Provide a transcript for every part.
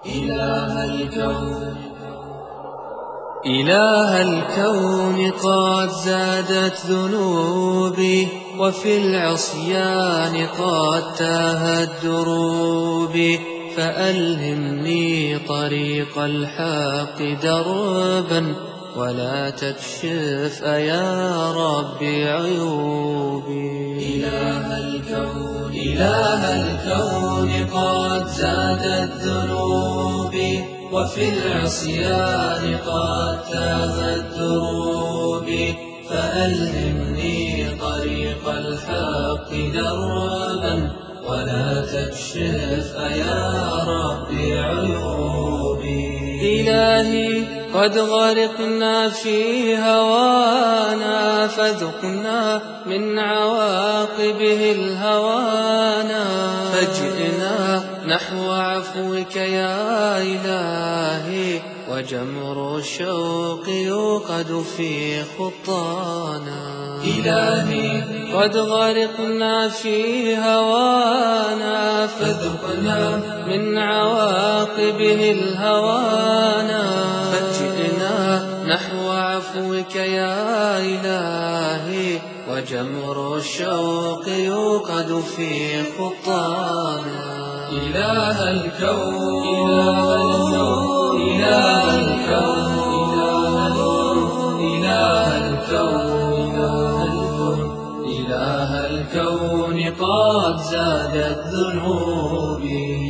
إله الكون قد زادت ذنوبي، وفي العصيان قد تاهت دروبي، فألهمني طريق الحق دربا، ولا تكشف يا ربي عيوبي. إله الكون قد زادت ذنوبي، وفي العصيان قد تاهت دروبي، فألهمني طريق الحق دربا، ولا تكشف يا ربي عيوبي. إلهي قد غرقنا في هوانا، فذقنا من عواقبه الهوانا، فجئنا نحو عفوك يا إلهي، وجمر الشوق يوقد في خطانا. إلهي قد غرقنا في هوانا، فذقنا من عواقبه الهوانا، فجئنا نحو عفوك يا إلهي، وجمر الشوق يوقد في خطانا. إله الكون إله الكون إله الكون قد زادت ذنوبي.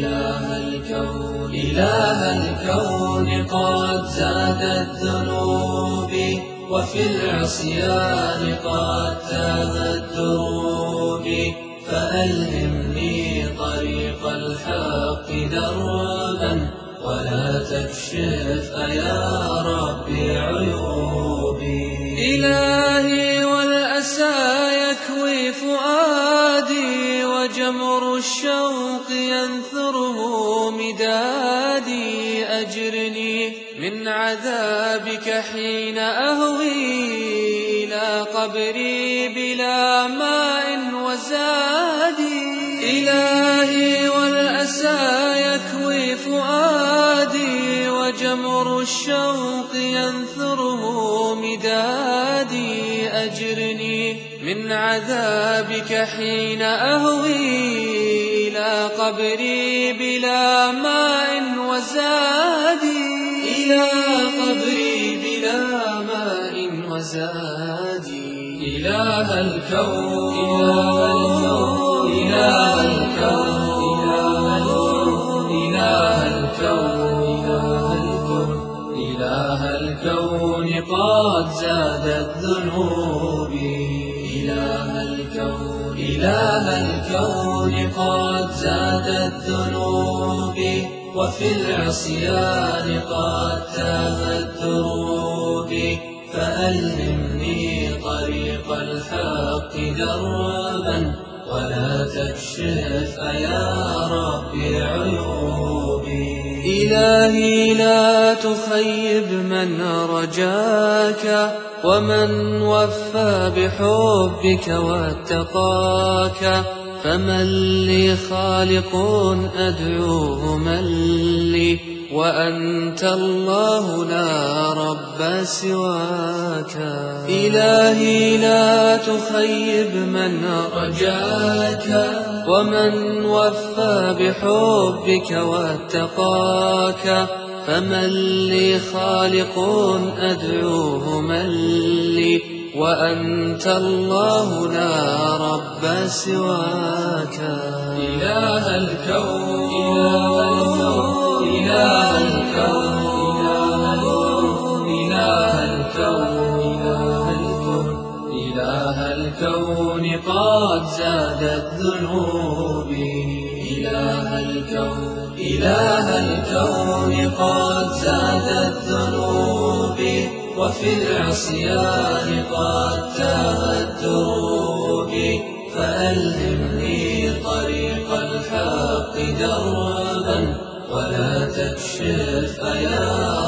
إله الكون قد زادت ذنوبي، وفي العصيان قد تاهت دروبي، فألهمني طريق الحق دربا، ولا تكشف يا ربي عيوبي. إلهي والأسى يكوي فؤادي، وجمر الشوق ينثره مدادي، أجرني من عذابك حين أهوي إلى قبري بلا ماء وزادي. إلهي والأسى يكوي فؤادي، وجمر الشوق ينثره مدادي، أجرني من عذابك حين أهوي إلى قبري بلا ماء وزادي. إلى قبري بلا ماء وزادي. إله الكون إله الكون إله الكون قد زادت ذنوبي. إله الكون قد زادت ذنوبي، وفي العصيان قد تاهت دروبي، فألهمني طريق الحق دربا، ولا تكشف يا ربي عيوبي. إلهي لا تخيب من رجاك، ومن وفى بحبك واتقاك، فمن لي خالق أدعوه من لي، وأنت الله لا رب سواك. إلهي لا تخيب من رجاك، ومن وفى بحبك واتقاك، فمن لي خالق أدعوه من لي، وأنت الله لا رب سواك. إله الكون إله الكون إله الكون قد زادت ذنوبي. إله الكون قد زادت ذنوبي، وفي العصيان قد تاهت دروبي، فألهمني طريق الحق دربا، ولا تكشف يا